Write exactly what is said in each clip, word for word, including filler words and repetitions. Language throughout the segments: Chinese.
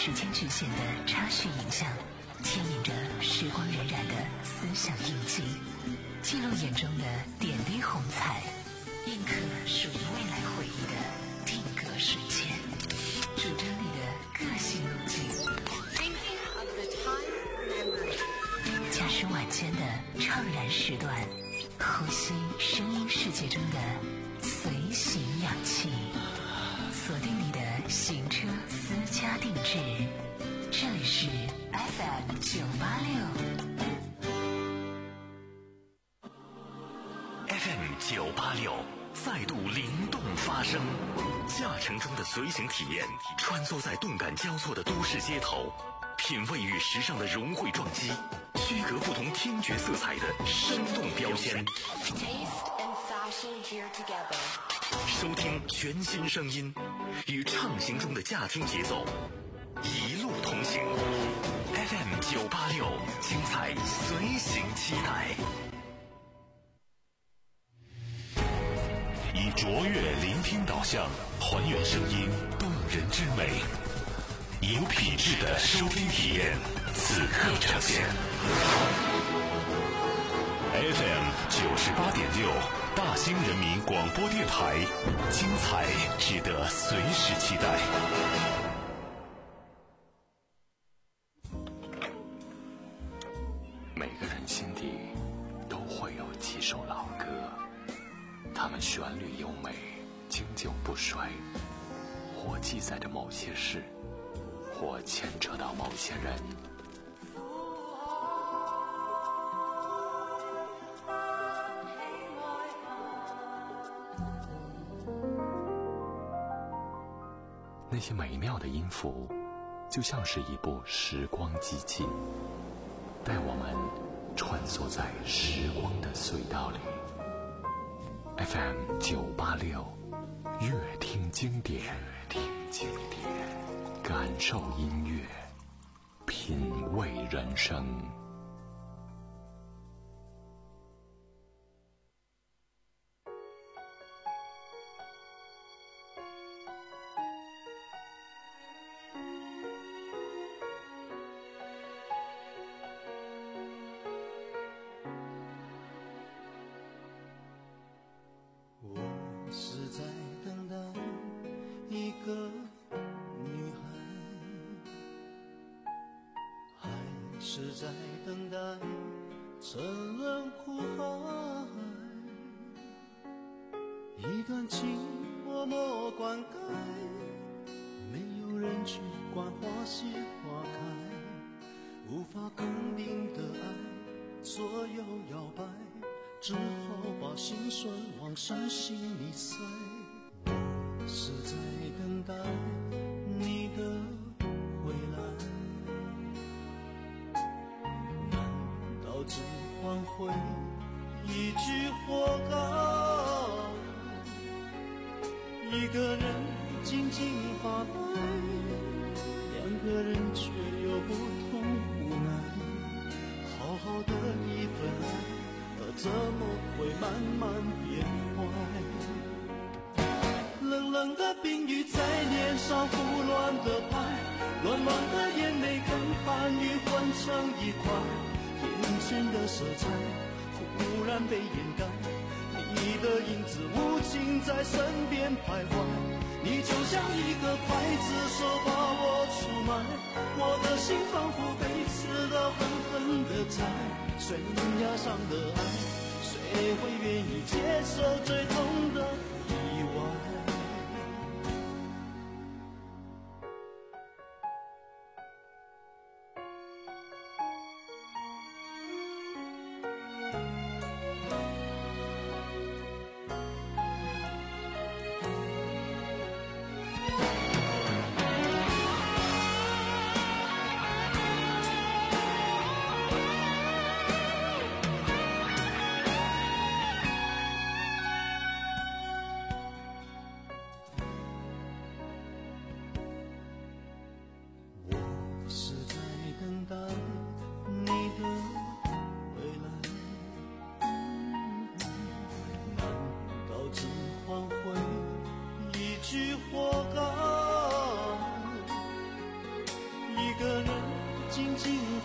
时间局限的插叙影像，牵引着时光荏苒的思想印记，记录眼中的点滴红彩，印刻属于未来回忆的定格瞬间，主张你的个性路径，驾驶晚间的怅然时段，呼吸声音世界中的随行氧气，锁定你的行车私家定制，这里是 F M 九八六 F M 九八六再度灵动发声，驾乘中的随行体验，穿梭在动感交错的都市街头，品味与时尚的融汇撞击，区隔不同听觉色彩的生动标签，收听全新声音，与畅行中的驾听节奏一路同行。 F M 九八六，精彩随行期待。以卓越聆听导向，还原声音动人之美，有品质的收听体验，此刻呈现。F M 九十八点六，大兴人民广播电台，精彩值得随时期待。每个人心底都会有几首老歌，它们旋律优美，经久不衰，或记载着某些事，或牵扯到某些人。那些美妙的音符，就像是一部时光机器，带我们穿梭在时光的隧道里。F M 九八六，乐听经典，乐听经典，感受音乐，品味人生。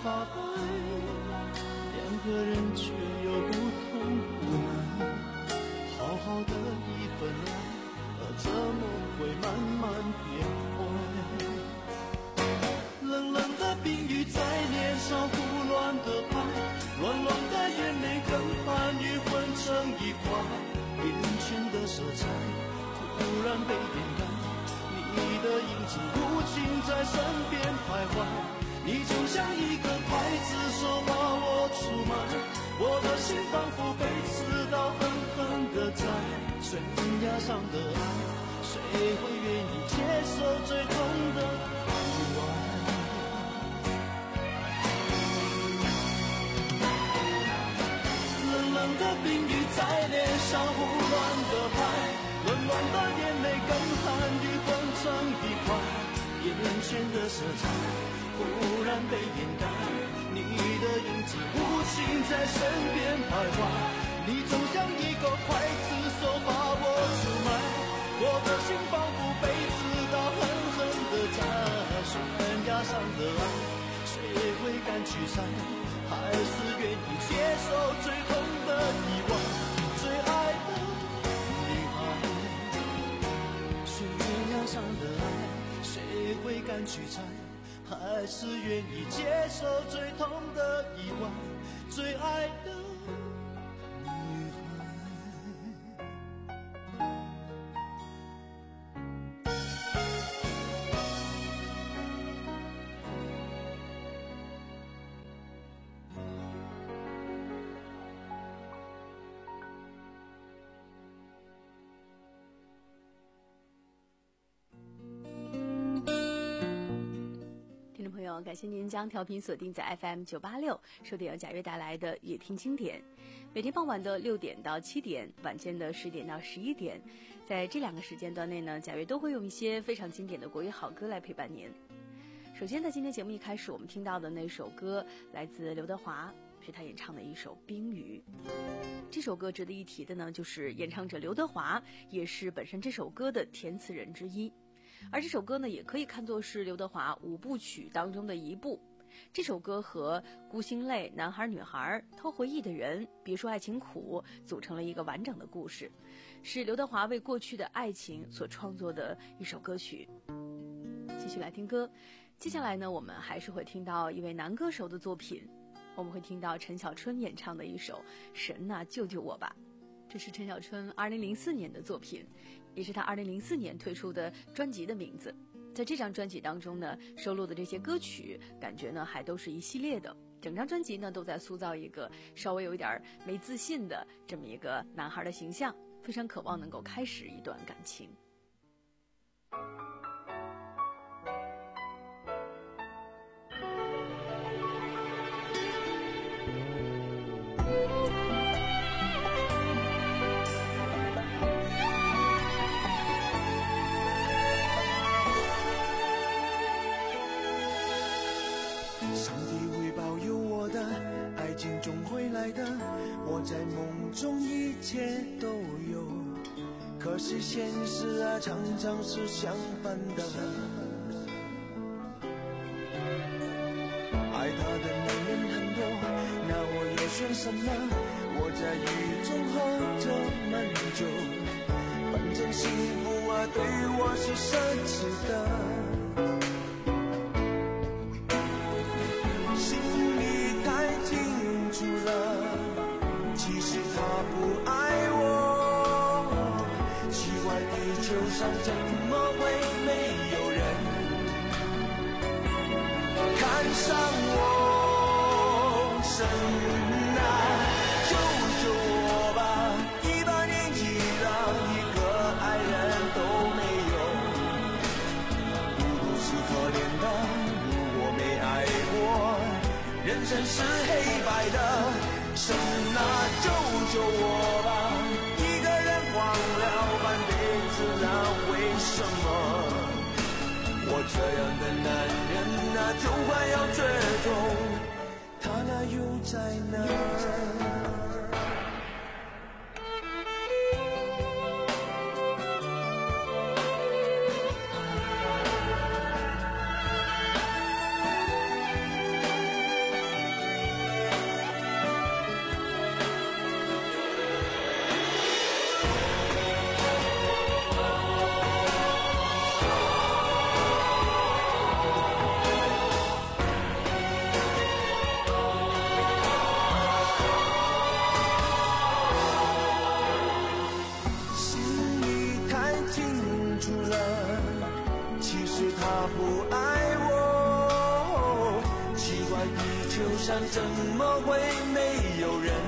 发白，两个人却有不同无奈。好好的一份爱，怎么会慢慢变坏？冷冷的冰雨在脸上胡乱的拍，乱乱的眼泪跟寒雨混成一块，眼前的色彩突然被掩盖，你的影子无情在身边徘徊，你就像一个刽子手把我出卖，我的心仿佛被刺刀狠狠地宰，悬崖上的爱，谁会愿意接受最痛的意外？冷冷的冰雨在脸上胡乱的拍，乱乱的眼泪跟寒雨混成一块，眼前的色彩忽然被掩盖，你的影子无情在身边徘徊，你总像一个刽子手把我出卖，我的心仿佛被刺刀狠狠地宰，悬崖上的爱，谁会敢去猜？还是愿意接受最痛的意外？最爱的女孩，悬崖上的爱，谁会敢去猜？还是愿意接受最痛的意外？最爱的女孩。 感谢您将调频锁定在 F M 九八六，收听由贾悦带来的夜听经典。每天傍晚的六点到七点，晚间的十点到十一点，在这两个时间段内呢，贾悦都会用一些非常经典的国语好歌来陪伴您。首先，在今天节目一开始，我们听到的那首歌来自刘德华，是他演唱的一首《冰雨》。这首歌值得一提的呢，就是演唱者刘德华也是本身这首歌的填词人之一。而这首歌呢，也可以看作是刘德华五部曲当中的一部。这首歌和孤星泪、男孩女孩、偷回忆的人、别说爱情苦组成了一个完整的故事，是刘德华为过去的爱情所创作的一首歌曲。继续来听歌，接下来呢，我们还是会听到一位男歌手的作品，我们会听到陈小春演唱的一首《神啊救救我吧》。这是陈小春二零零四年的作品，也是他二零零四年推出的专辑的名字。在这张专辑当中呢，收录的这些歌曲感觉呢还都是一系列的，整张专辑呢都在塑造一个稍微有一点没自信的这么一个男孩的形象，非常渴望能够开始一段感情。 我在梦中一切都有，可是现实啊常常是相反的。爱他的男人很多，那我又选什么？我在雨中喝着闷酒，反正幸福啊对我是奢侈的，心里太清楚了，其实他不爱我，奇怪地球上怎么会没有人看上我？神啊救救我吧，一把年纪了，一个爱人都没有，不如是可怜的，如果没爱过，人生是黑白的。神啊救救我吧，一个人荒了半辈子啊，为什么我这样的男人啊就快要绝种，他那又在哪儿？ 不爱我？奇怪，地球上怎么会没有人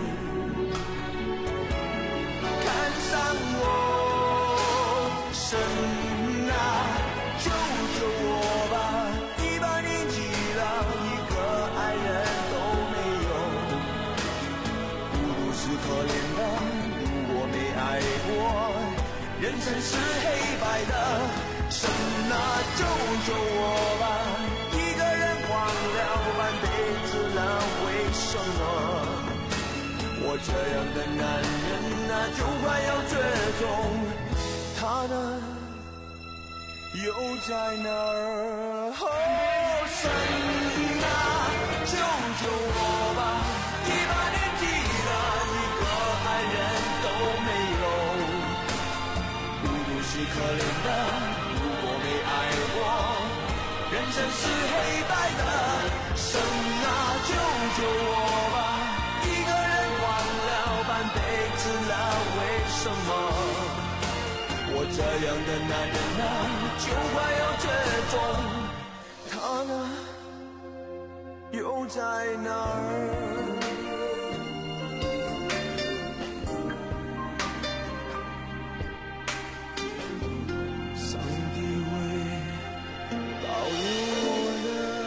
看上我？神啊，救救我吧！一把年纪了，一个爱人都没有，孤独是可怜的，如果没爱过，人生是黑白的。神啊，救救我吧！一个人忘了半辈子了，为什么我这样的男人啊，就快要绝种？他呢，又在哪儿？哦，神啊，救救我吧！一把年纪了，一个爱人都没有，孤独是可怜的，如果没爱过，人生是黑白的。神啊，救救我吧！一个人忘了半辈子了，为什么我这样的男人啊，就快要绝种？他呢，又在哪儿？上帝会保佑我的。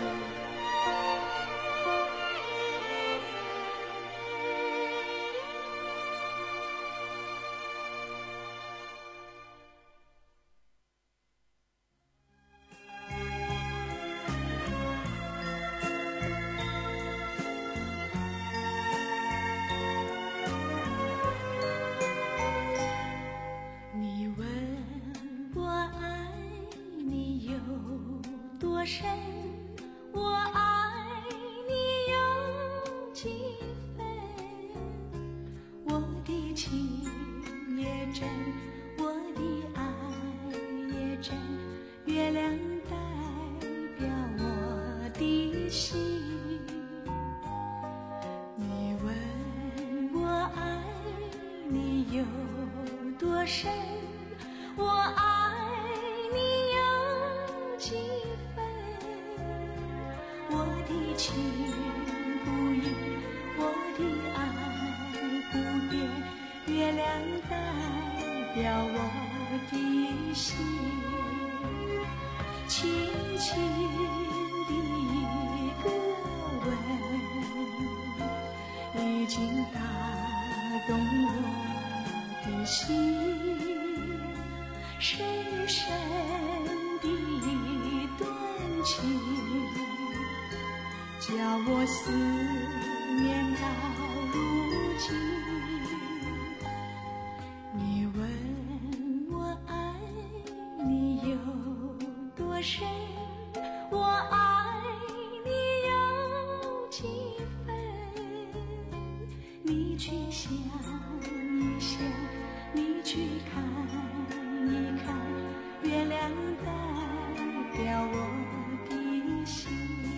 多深，我爱你有几分？我的情也真，我的爱也真，月亮代表我的心。你问我爱你有多深，我爱你有几分？我的情不移，我的爱不变，月亮代表我的心。轻轻的一个吻，已经打动我的心。深深的一段情，叫我思念到如今。你问我爱你有多深，我爱你有几分？你去想一想，你去看一看，月亮代表我的心。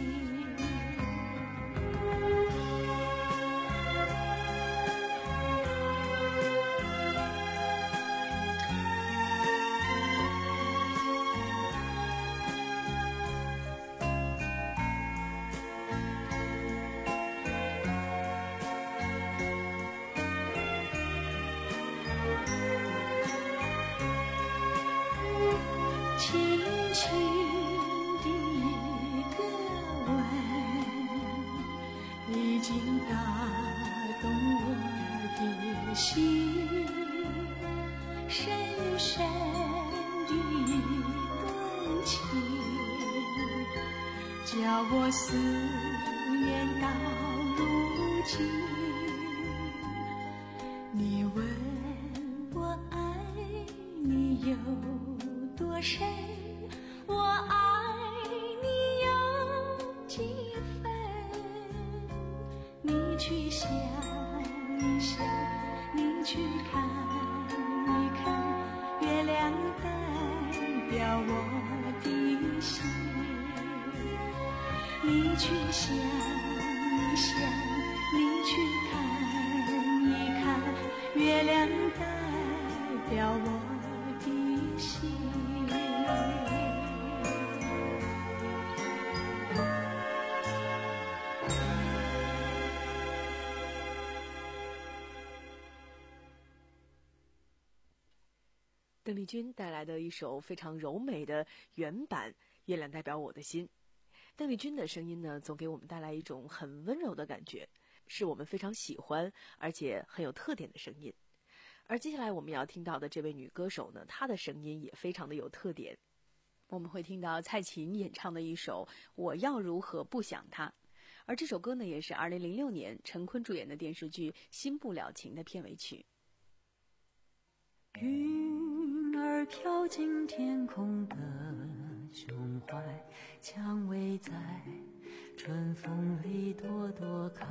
轻轻的一个吻，已经打动我的心。深深的一段情，叫我思念到如今。你问我爱你有多深，我爱你有几分？你去想一想，你去看一看，月亮代表我的心。你去想一想，你去看一看，月亮代表我的心。 邓丽君带来的一首非常柔美的原版《月亮代表我的心》。邓丽君的声音呢，总给我们带来一种很温柔的感觉，是我们非常喜欢而且很有特点的声音。而接下来我们要听到的这位女歌手呢，她的声音也非常的有特点。我们会听到蔡琴演唱的一首《我要如何不想他》，而这首歌呢，也是二零零六年陈坤主演的电视剧《新不了情》的片尾曲。 云儿飘进天空的胸怀，蔷薇在春风里朵朵开。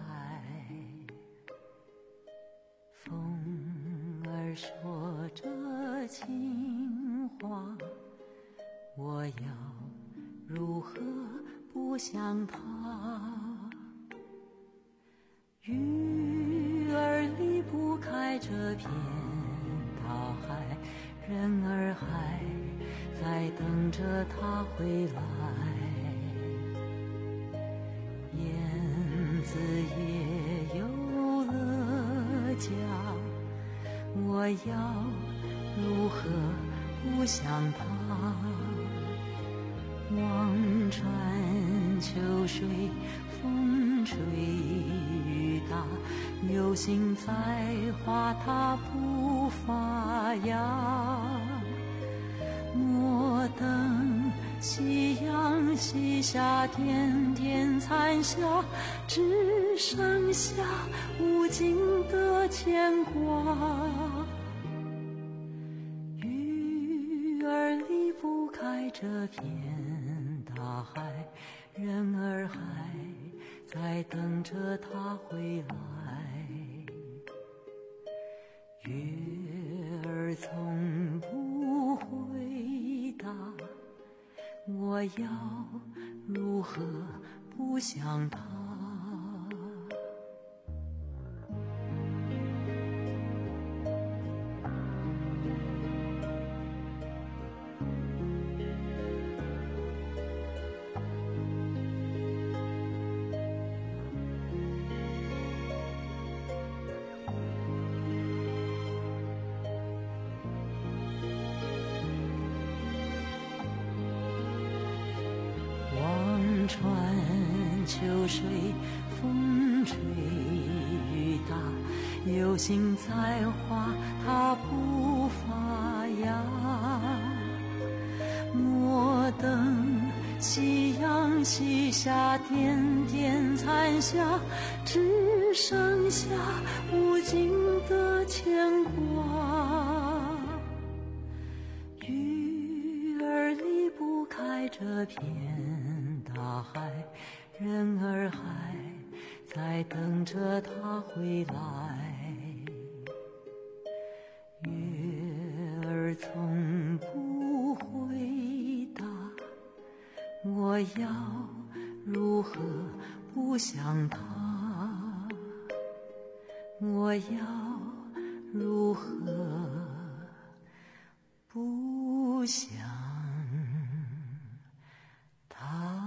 风儿说着情话，我要如何不想他？鱼儿离不开这片大海，人儿还在等着他回来。燕子也有了家，我要如何不想他？望穿秋水，风吹雨打，有心栽花它不发芽。莫等夕阳西下，点点残霞，只剩下无尽的牵挂。鱼儿离不开这片大海，人儿还在等着他回来。月儿从不回答，我要如何不想他？穿秋水，风吹雨打，有心栽花它不发芽。莫等夕阳西下，点点残霞，只剩下无尽的牵挂。鱼儿离不开这片大海，人儿还在等着他回来。月儿从不回答，我要如何不想他？我要如何不想他？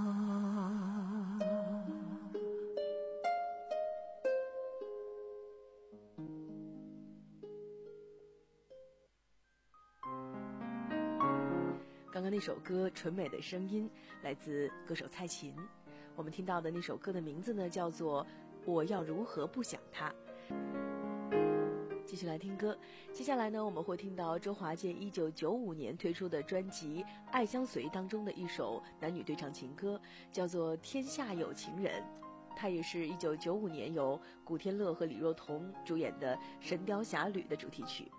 刚刚那首歌纯美的声音来自歌手蔡琴，我们听到的那首歌的名字呢叫做《我要如何不想他》。继续来听歌，接下来呢我们会听到周华健一九九五年推出的专辑《爱相随》当中的一首男女对唱情歌，叫做《天下有情人》。它也是一九九五年由古天乐和李若彤主演的《神雕侠侣》的主题曲。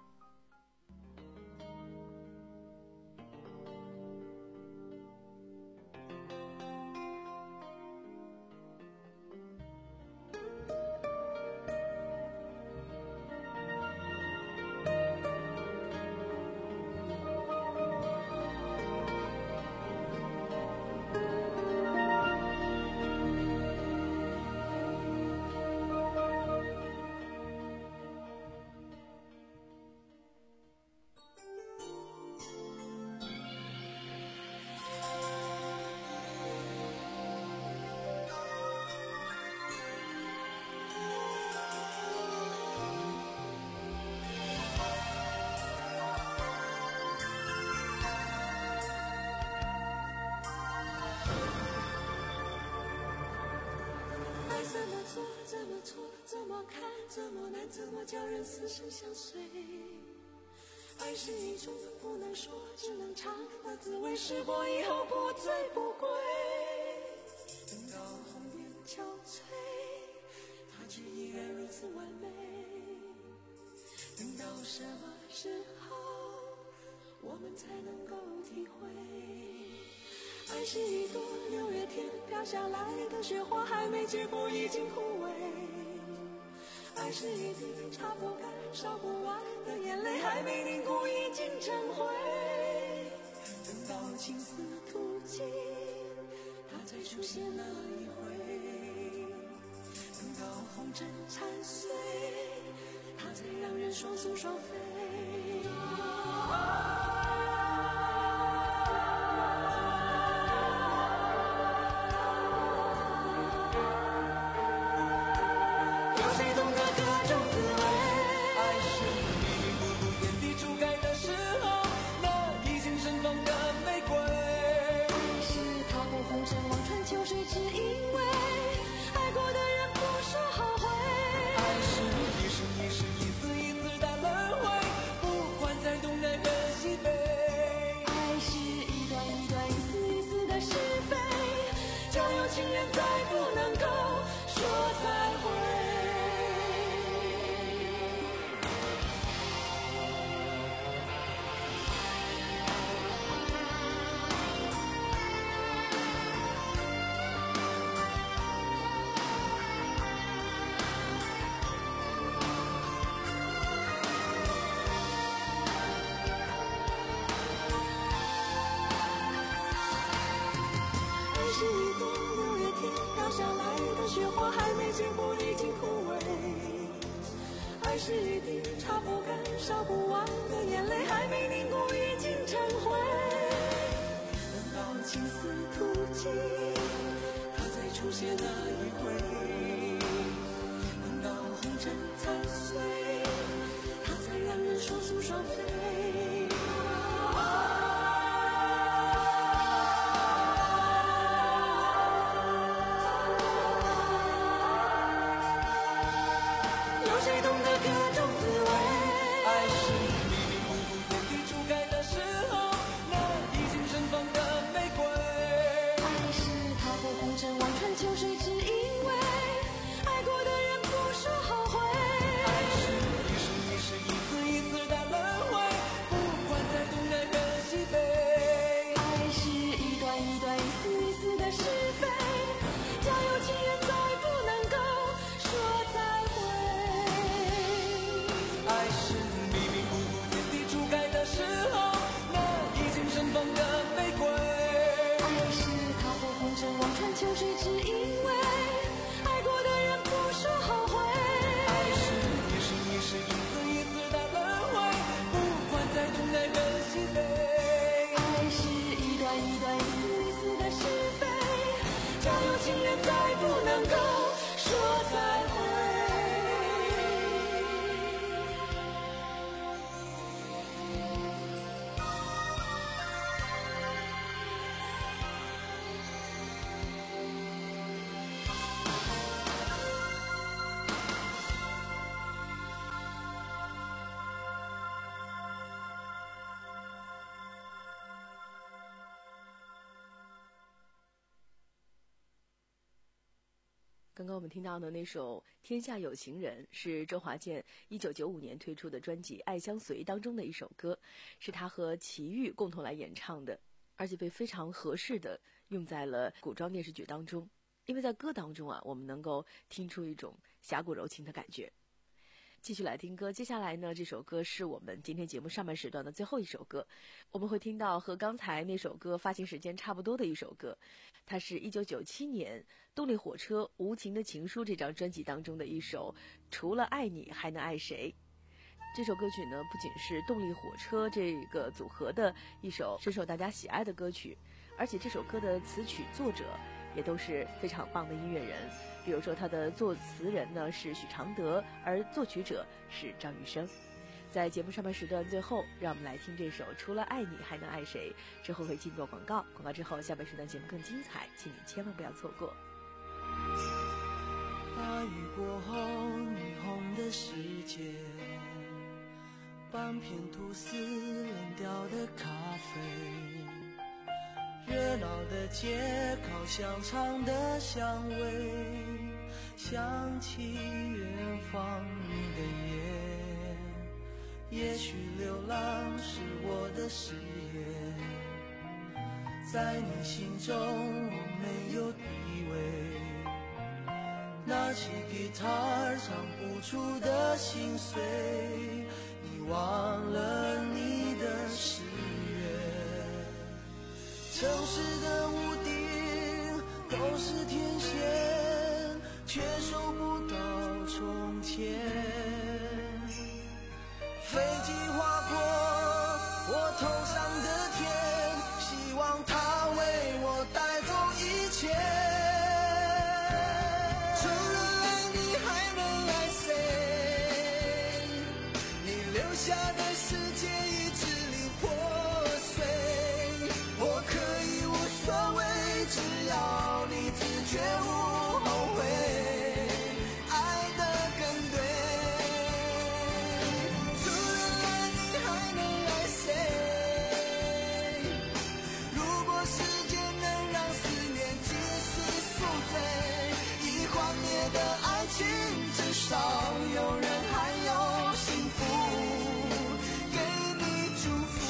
相随。爱是一种不能说只能尝的滋味，试过以后不醉不归。等到红颜憔悴，它却依然如此完美。等到什么时候我们才能够体会，爱是一朵六月天飘下来的雪花，还没结果已经枯萎。爱是一滴擦不干烧不完的眼泪，还没凝固已经成灰。等到青丝吐尽，它才出现那一回。等到红尘残碎，它才让人双宿双飞。情人再不能够说再会。爱是一朵六月天飘下来的雪花，还没结果已经枯萎。爱是一滴擦不干烧不完的眼泪，还没凝固已经成灰。等到青丝吐尽，它才出现那一回。等到红尘残碎，它才让人双宿双飞。 刚刚我们听到的那首《天下有情人》是周华健一九九五年推出的专辑《爱相随》当中的一首歌，是他和齐豫共同来演唱的，而且被非常合适的用在了古装电视剧当中。因为在歌当中啊，我们能够听出一种侠骨柔情的感觉。继续来听歌，接下来呢，这首歌是我们今天节目上半时段的最后一首歌，我们会听到和刚才那首歌发行时间差不多的一首歌，它是一九九七年动力火车《无情的情书》这张专辑当中的一首《除了爱你还能爱谁》。这首歌曲呢，不仅是动力火车这个组合的一首深受大家喜爱的歌曲，而且这首歌的词曲作者也都是非常棒的音乐人。比如说他的作词人呢是许常德，而作曲者是张雨生。在节目上半时段最后，让我们来听这首《除了爱你还能爱谁》，之后会进入广告，广告之后下半时段节目更精彩，请你千万不要错过。 大雨过后，霓虹的世界半片吐司冷掉的咖啡，热闹的街，烤香肠的香味，想起远方你的眼，也许流浪是我的誓言，在你心中我没有地位，拿起吉他唱不出的心碎，你忘了你的誓言。城市的屋顶都是天线，却收不到从前。飞机划过我头上的天，希望它为我带走一切。除了爱你还能爱谁？你留下的世界已支离破碎，我可以无所谓，只要你自觉无后悔，爱得更对。除了爱你还能爱谁？如果时间能让思念继续宿醉，已幻灭的爱情至少有人还有幸福给你祝福。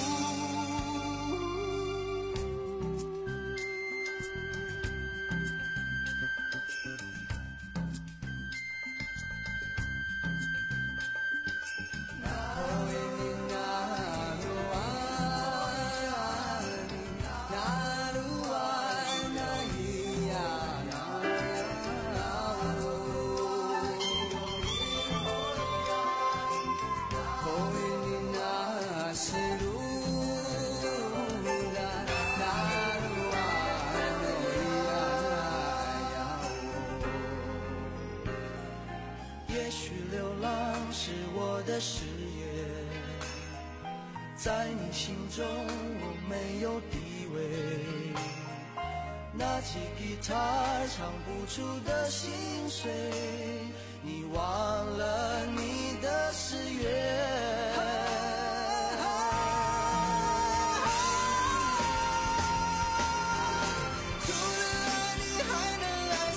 也许流浪是我的誓言，在你心中我没有地位，拿起吉他唱不出的心碎，你忘了你的誓言。除了爱你还能爱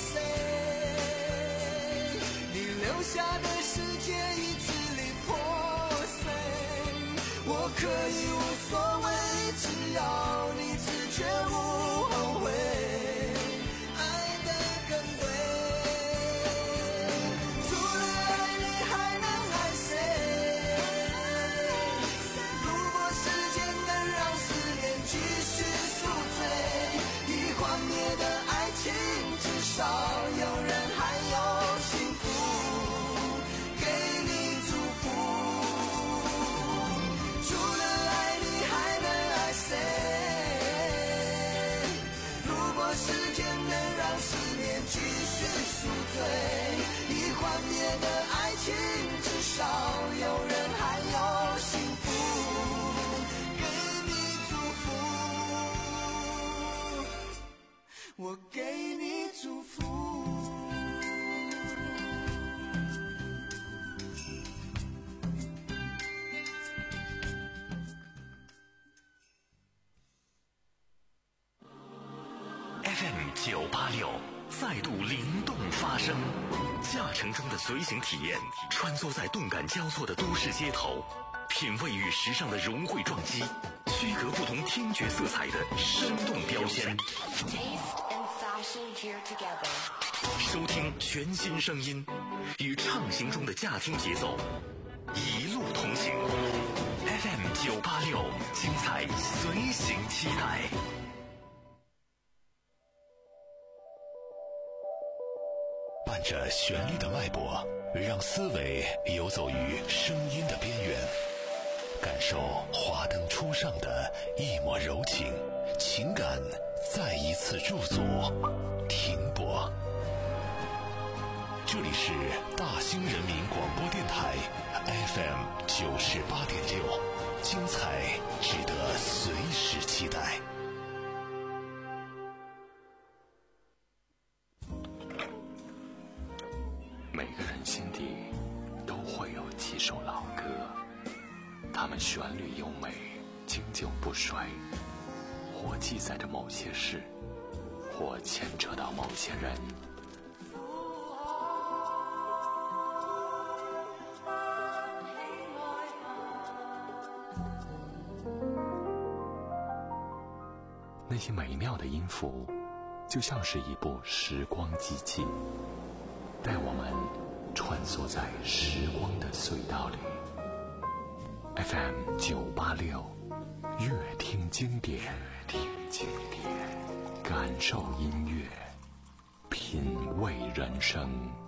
谁？你留下的世界已支离破碎，我可以无所谓，只要你自觉无后悔，爱得更对。除了爱你还能爱谁？如果时间能让思念继续宿醉，已幻灭的爱情至少有人还有幸福给你祝福。除了爱你还能爱谁？如果时间能让思念继续宿醉，已幻灭的爱情至少有人还有幸福给你祝福，我给你祝福。 F M 九八六再度灵动发声，驾乘中的随行体验，穿梭在动感交错的都市街头，品味与时尚的融汇撞击，区隔不同听觉色彩的生动标签。收听全新声音，与畅行中的驾听节奏一路同行。F M 九八六，精彩随行期待。伴着旋律的脉搏，让思维游走于声音的边缘，感受华灯初上的一抹柔情，情感再一次驻足停泊。这里是大兴人民广播电台 F M 九十八点六，精彩值得随时期待。每个人心底都会有几首老歌，它们旋律优美，经久不衰，或记载着某些事，或牵扯到某些人。那些美妙的音符，就像是一部时光机器，带我们穿梭在时光的隧道里。F M 九八六，乐听经典，乐听经典，感受音乐，品味人生。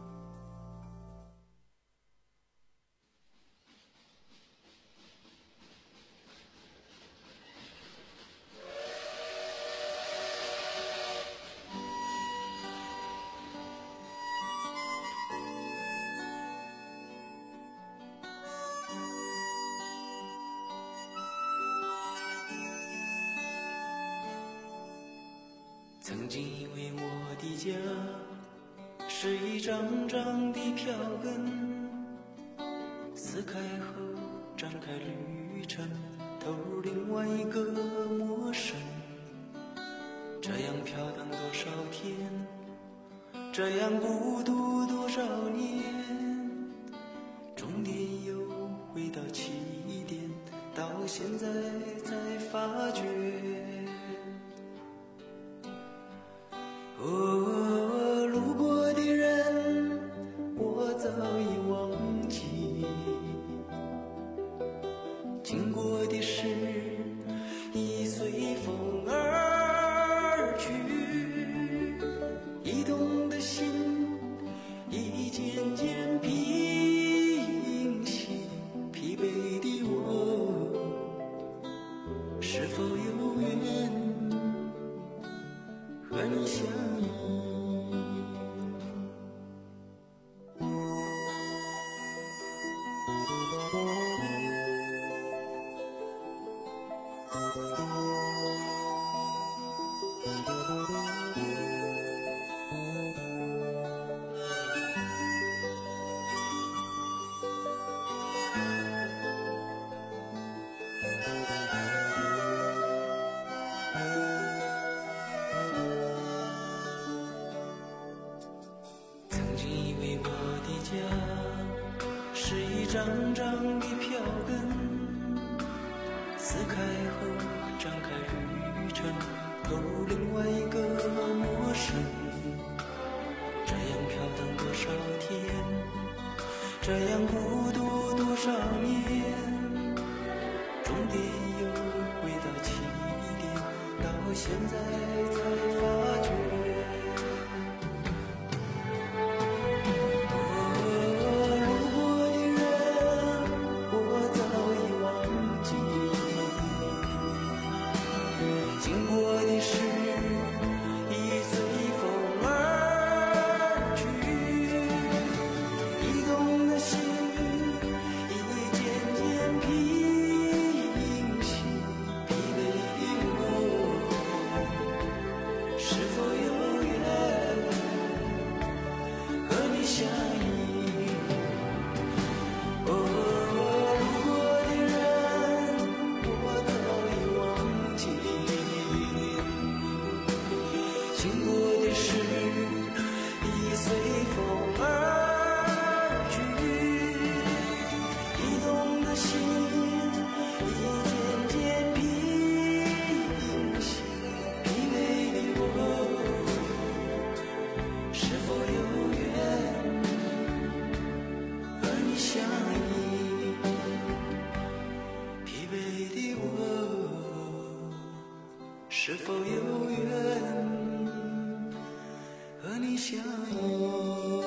曾经以为我的家是一张张的票根，撕开后展开旅程，投入另外一个陌生。这样飘荡多少天，这样孤独多少年，终点又回到起点，到现在才发觉。哦，路过的人我早已忘记，经过的事已随风而去，移动的心已渐渐平息，疲惫的我是否有缘和你相依。是一张张的票根，撕开后展开旅程，投入另外一个陌生。这样飘荡多少天，这样孤独多少年，终点又回到起点，到现在才发觉。是否有缘和你相依？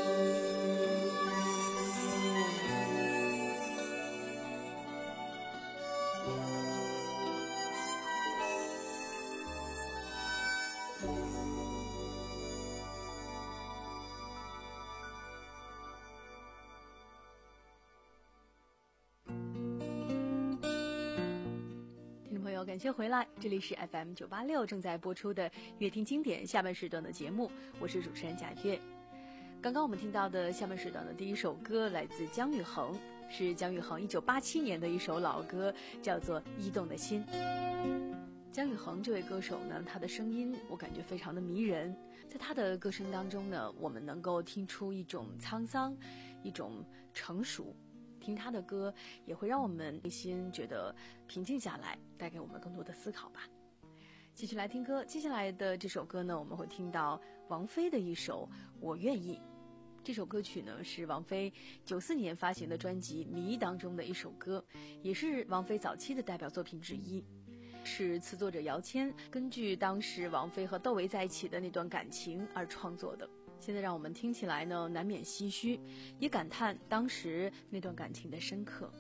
感谢回来，这里是 F M 九八六正在播出的乐听经典下半时段的节目，我是主持人贾月。刚刚我们听到的下半时段的第一首歌来自姜育恒， 是姜育恒一九八七年的一首老歌，叫做《驿动的心》。姜育恒这位歌手呢，他的声音我感觉非常的迷人，在他的歌声当中呢，我们能够听出一种沧桑，一种成熟。听他的歌也会让我们内心觉得平静下来，带给我们更多的思考吧。继续来听歌，接下来的这首歌呢，我们会听到王菲的一首《我愿意》。这首歌曲呢是王菲九四年发行的专辑《迷》当中的一首歌，也是王菲早期的代表作品之一，是词作者姚谦根据当时王菲和窦唯在一起的那段感情而创作的。现在让我们听起来呢，难免唏嘘，也感叹当时那段感情的深刻。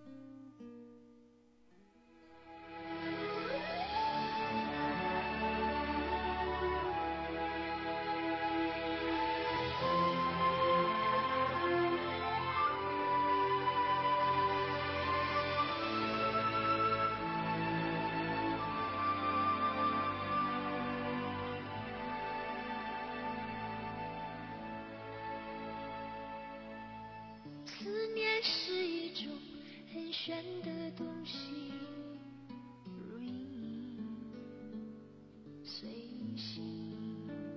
玄的东西，如影随形，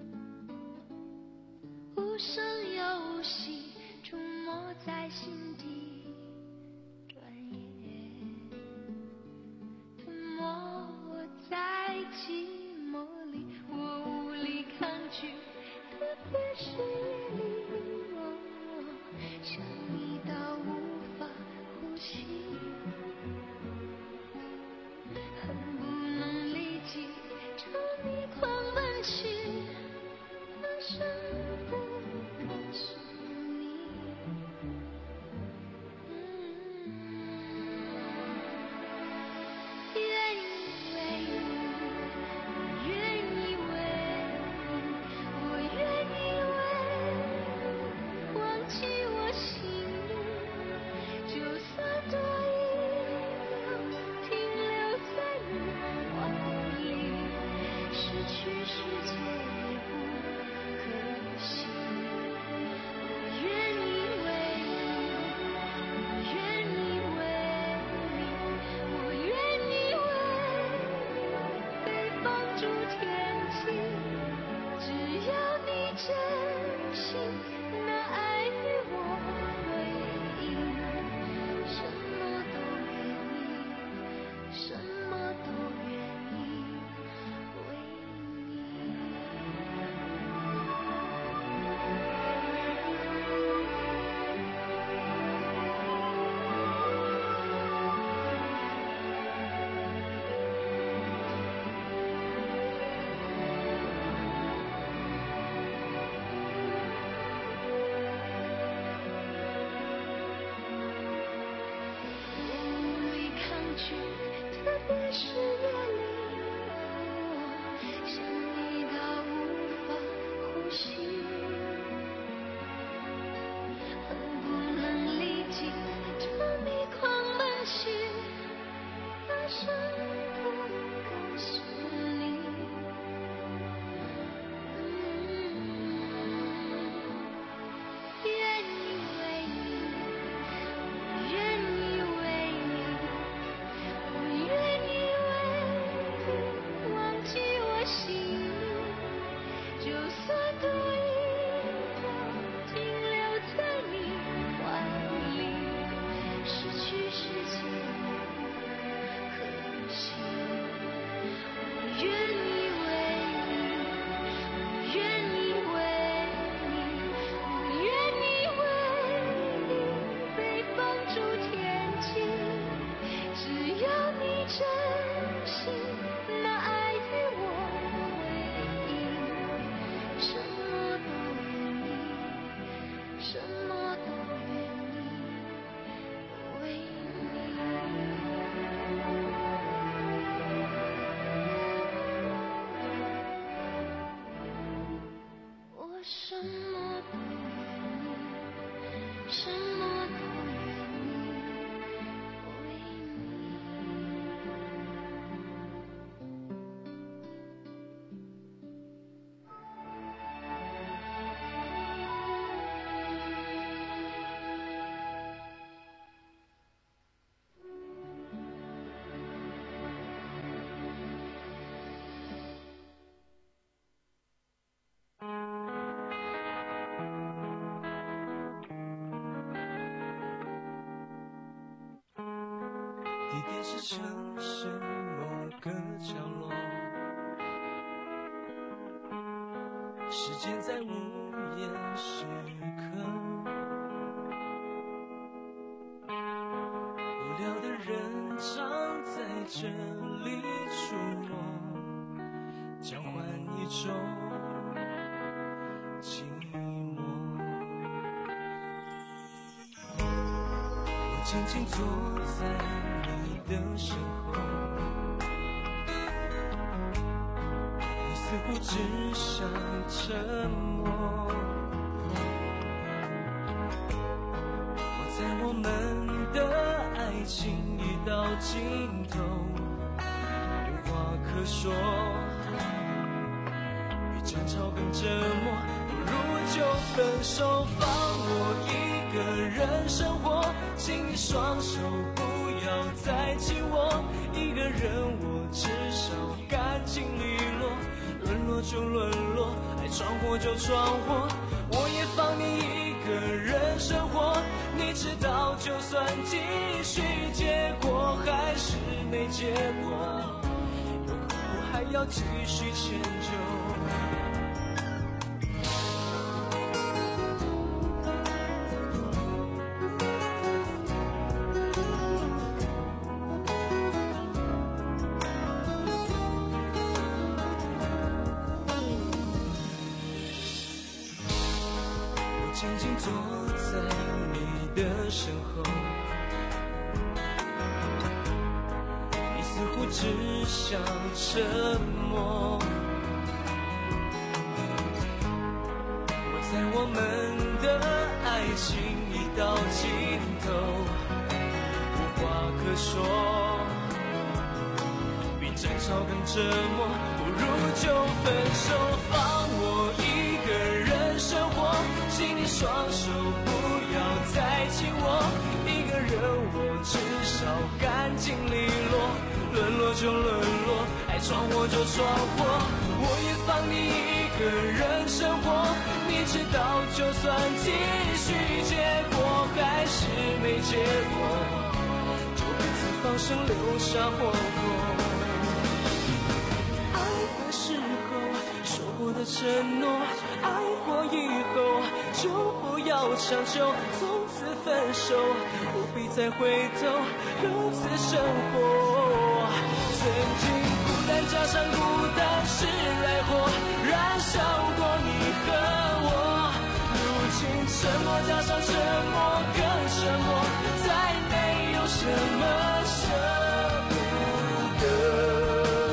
无声又无息，触摸在心底，转眼吞没我在寂寞里，我无力抗拒，特别是你，我想你到无法呼吸。 是城市某个角落，时间在午夜时刻，无聊的人常在这里出没，交换一种寂寞。我静静坐在你的身后，你似乎只想沉默。我在我们的爱情已到尽头，无话可说，比争吵更折磨，不如就分手，放我一个人生活，请你双手不要再紧握，一个人我至少干净利落，沦落就沦落，爱闯祸就闯祸，我也放你一个人生活，你知道就算继续，结果还是没结果，又何苦还要继续迁就。静静坐在你的身后，你似乎只想沉默。我在我们的爱情已到尽头，无话可说，比争吵更折磨，不如就分手，放我一个人生活，请你双手不要再紧握，一个人我至少干净利落，沦落就沦落，爱闯祸就闯祸，我也放你一个人生活，你知道就算继续，结果还是没结果，就彼此放生留下火火。爱的时候说过的承诺，爱过以后就不要强求，从此分手，不必再回头，各自生活。曾经孤单加上孤单是来火，燃烧过你和我，如今沉默加上沉默更沉默，再没有什么舍不得。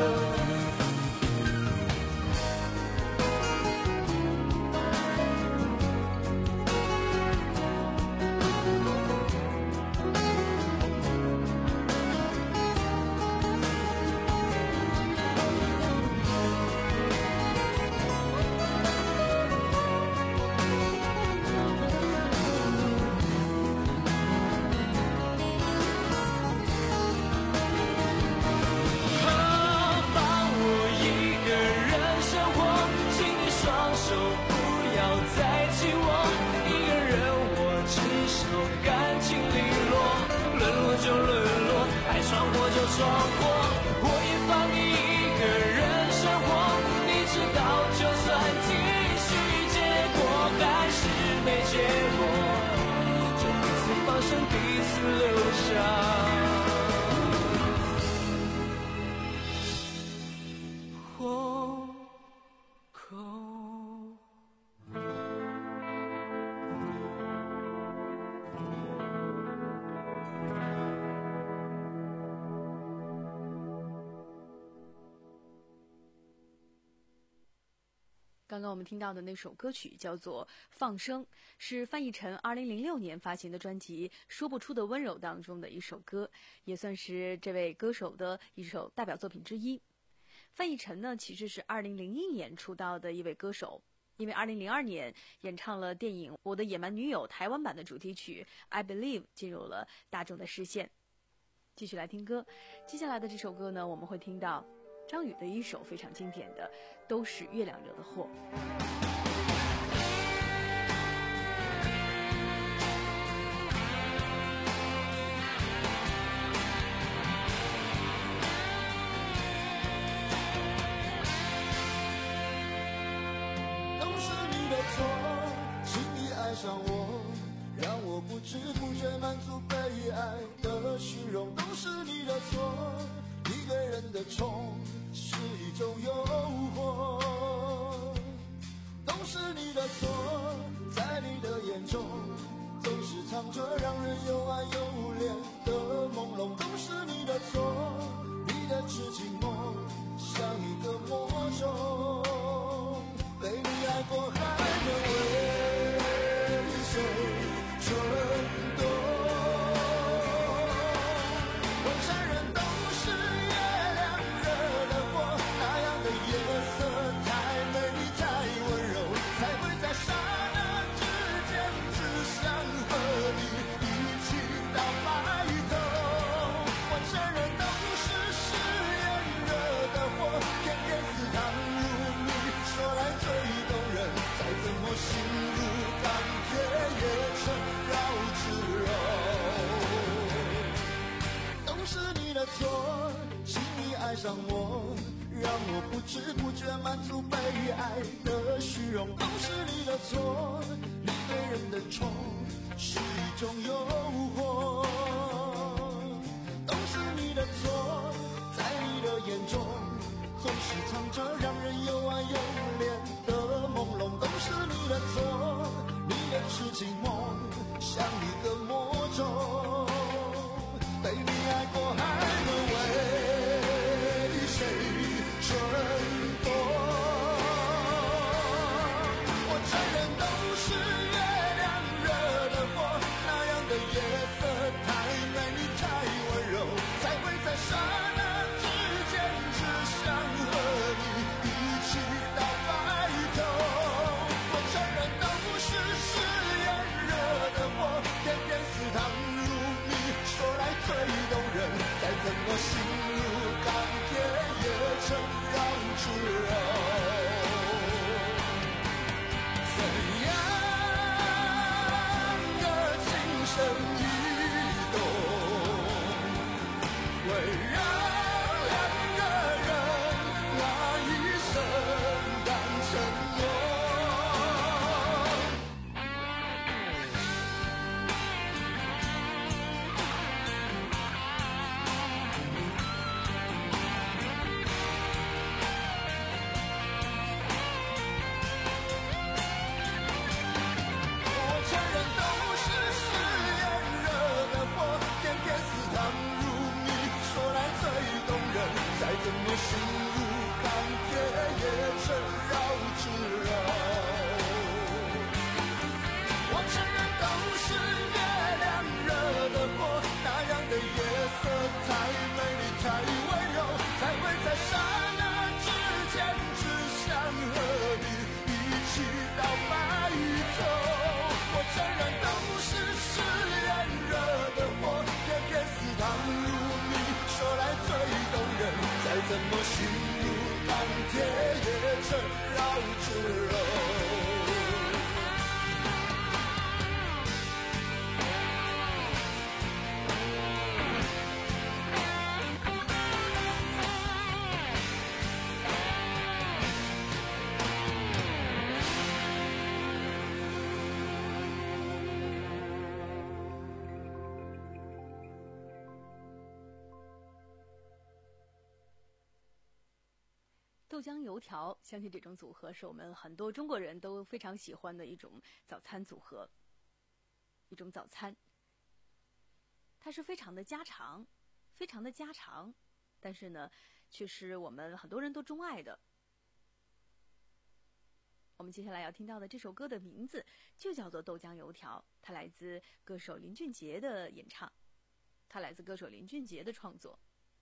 闯祸，我也放你一个人生活，你知道就算继续，结果还是没结果，就彼此放生，彼此留下活口。 刚刚我们听到的那首歌曲叫做《放生》，是范逸臣二零零六年发行的专辑《说不出的温柔》当中的一首歌，也算是这位歌手的一首代表作品之一。范逸臣呢，其实是二零零一年出道的一位歌手，因为二零零二年演唱了电影《我的野蛮女友》台湾版的主题曲《I Believe》，进入了大众的视线。继续来听歌，接下来的这首歌呢，我们会听到张宇的一首非常经典的《都是月亮惹的祸》。 上我，让我不知不觉满足被爱的虚荣，都是你的错。一个人的宠是一种诱惑，都是你的错。在你的眼中总是藏着让人又爱又怜的朦胧，都是你的错。你的痴情梦像一个魔咒，被你爱过还能为谁蠢动？我承认都是月亮惹的祸，那样的夜色太美丽太温柔，才会在刹那之间只想和你一起到白头。我承认都是誓言惹的祸，偏偏似糖如蜜，说来最动人，再怎么心如钢铁也缠绕炙热。都是你的错，轻易爱上我，让我不知不觉满足被爱的虚荣，都是你的错。你对人的宠是一种诱惑，都是你的错。在你的眼中总是藏着让人又爱又怜的朦胧，都是你的错。你的痴情梦像一个魔咒，被你爱过还能为谁蠢动？我承认都是月亮惹的祸，那样的夜色太美丽太温柔，才会在刹那之间只想和你一起到白头。我承认都是誓言惹的祸，偏偏似糖如蜜，说来最动人，再怎么心如钢铁也缠绕炙热。怎样的情深意动，会让两个人拿一生当承诺？我承认都是誓言惹的祸，偏偏似糖如蜜，说来最动人，再怎么心如钢铁也缠绕炙热。我承认都是月亮惹的祸，那样的夜色太美丽太温柔，才会在刹那之间只想和你一起到白头。我承认都是誓言惹的祸，偏偏似糖如蜜，说来最动人，再怎么心如钢铁也缠绕炙热。 豆浆油条，相信这种组合是我们很多中国人都非常喜欢的一种早餐组合，一种早餐。它是非常的家常，非常的家常，但是呢，却是我们很多人都钟爱的。我们接下来要听到的这首歌的名字就叫做《豆浆油条》，它来自歌手林俊杰的演唱，它来自歌手林俊杰的创作。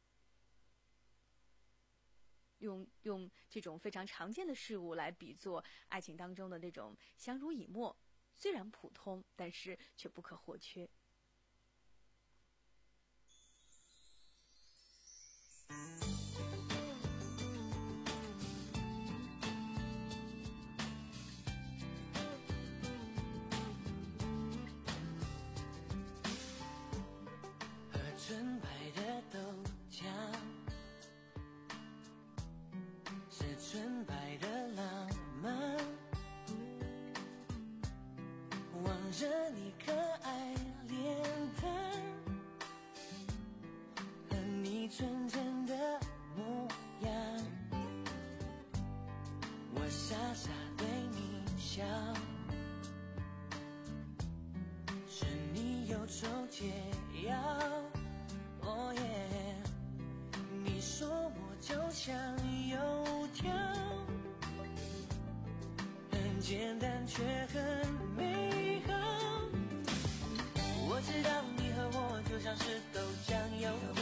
用用这种非常常见的事物来比作爱情当中的那种相濡以沫，虽然普通，但是却不可或缺。 喝纯白的豆浆，是纯白的浪漫，忘我傻傻对你笑，是你忧愁解药。哦耶，你说我就像油条，很简单却很美好。我知道你和我就像是豆浆油条，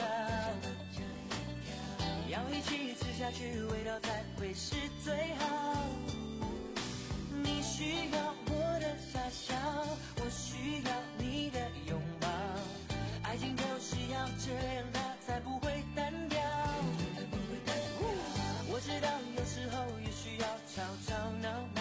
要一起吃下去，味道才会是最好。你需要我的傻笑，我需要你的拥抱，爱情就是要这样，它才不会单调。我知道有时候也需要吵吵闹闹，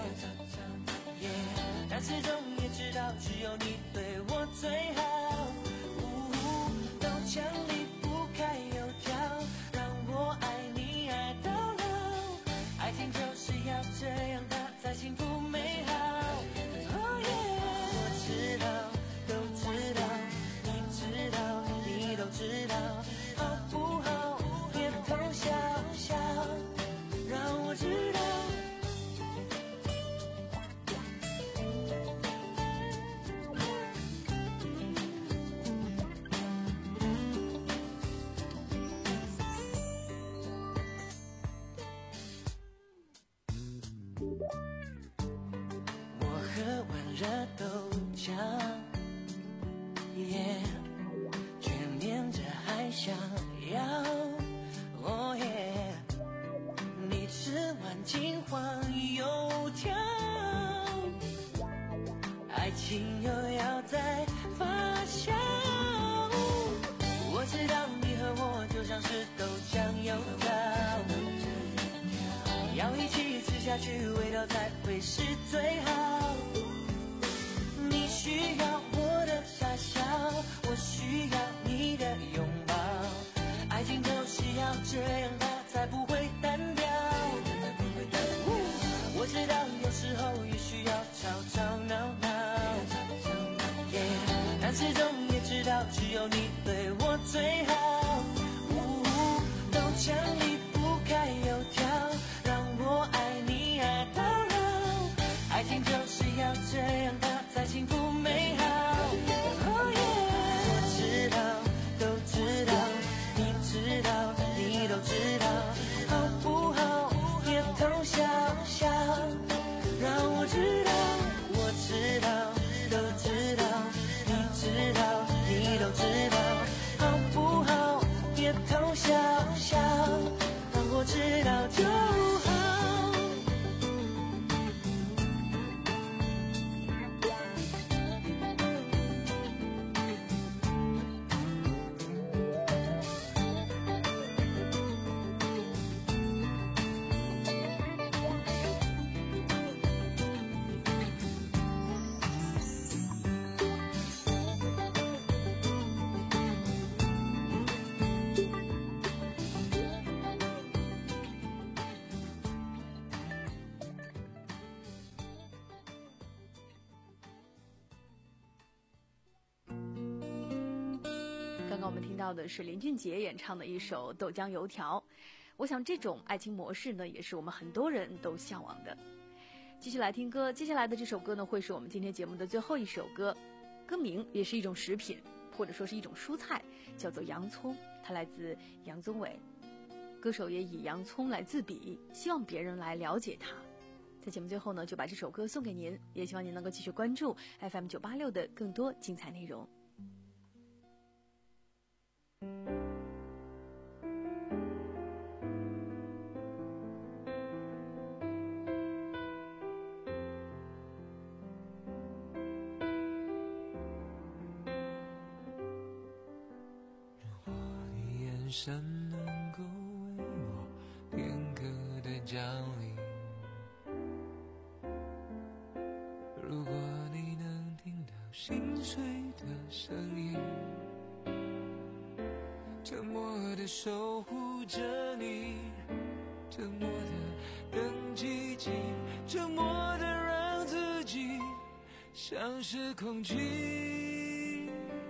yeah, 但始终也知道只有你对我最好。豆浆离不开油条，让我爱你爱到老，爱情就是要这样，它才幸福美好。Oh yeah, 我知道，都知道，你知道，你都知道，好不好？别偷笑笑，让我知道。热豆浆，耶，却黏着还想要，哦耶，你吃完金黄油条，爱情又要再发酵。我知道你和我就像是豆浆油条，要一起吃下去，味道才会是最好。你需要我的傻笑，我需要你的拥抱，爱情就是要这样，它才不会单调。我知道有时候也需要吵吵闹闹， yeah, 但始终也知道只有你对我最好。豆浆离不开油条，让我爱你爱到老，爱情就是要这样，它才幸福美好。Oh yeah, 我知道，都知道，你知道，你都知道，好不好？别偷笑笑，让我知道，我知道，都知道，你知道，你都知道，好不好？别偷笑笑，让我知道就好。 刚刚我们听到的是林俊杰演唱的一首《豆浆油条》，我想这种爱情模式呢，也是我们很多人都向往的。继续来听歌，接下来的这首歌呢，会是我们今天节目的最后一首歌，歌名也是一种食品，或者说是一种蔬菜，叫做洋葱，它来自杨宗纬，歌手也以洋葱来自比，希望别人来了解它。在节目最后呢，就把这首歌送给您，也希望您能够继续关注 F M 九八六的更多精彩内容。 眼神能够为我片刻的降临，如果你能听到心碎的声音，沉默的守护着你，沉默的更积极，沉默的让自己像是空气，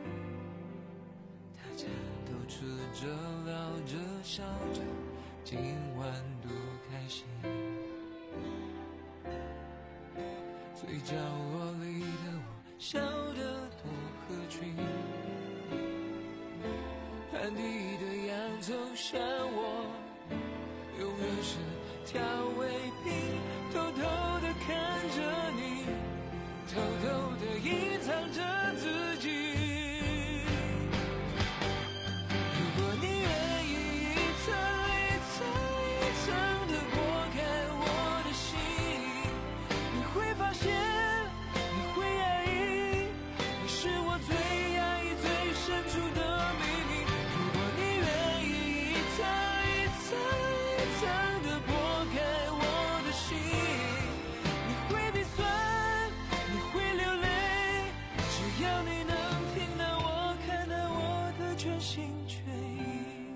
大家都吃着聊着笑着，今晚多开心。 最角落里的我笑得多合群，盘底的洋葱像我永远是调味品，偷偷地看着你，偷偷地隐藏着自己。如果你愿意一层一层一层地剥开我的心，你会发现你会压抑，你是我最压抑最深处的秘密。如果你愿意一层一层一层地剥开我的心，你会鼻酸，你会流泪，只要你能听到我，看到我的全心全意。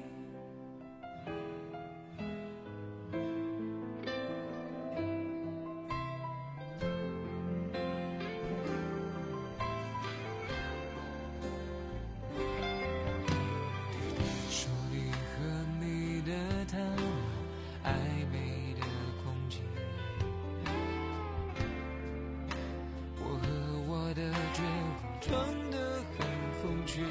说你和你的他，暧昧的空气，我和我的绝望装得很风趣，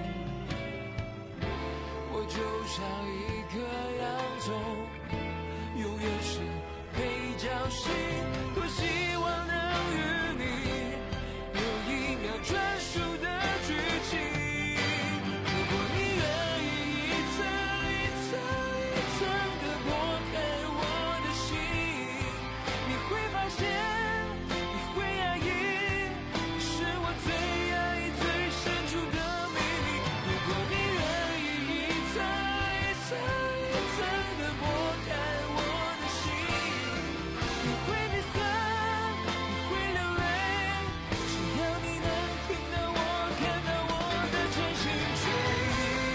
我就像一颗洋葱，永远是配角戏，多希望能与你有一秒专属的剧情。如果你愿意一层一层一层地剥开我的心，你会发现你会压抑，你是我最压抑最深处的秘密。如果你愿意一层一层一层地剥开我的心，你会鼻酸，你会流泪，只要你能听到我，看到我的全心全意。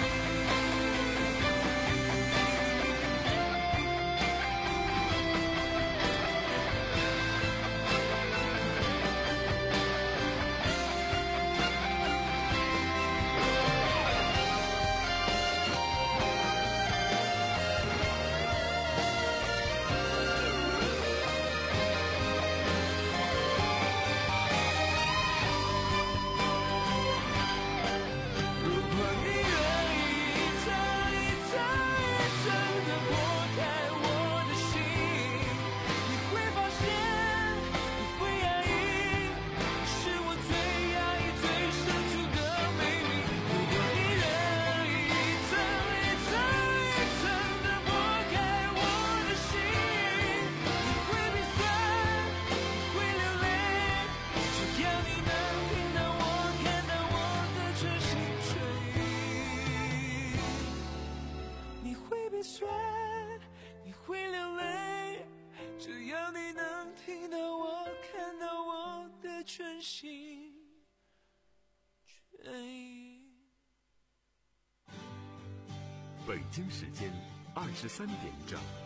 如果你愿意一层一层一层地剥开我的心，你会发现你会压抑，你是我最压抑最深处的秘密。如果你愿意一层一层一层地剥开我的心，你会鼻酸，你会流泪，只要你能听到我，看到我的全心全意。你会鼻酸，你会流泪，只要你能听到我，看到我的全心全意。 北京时间二十三点整。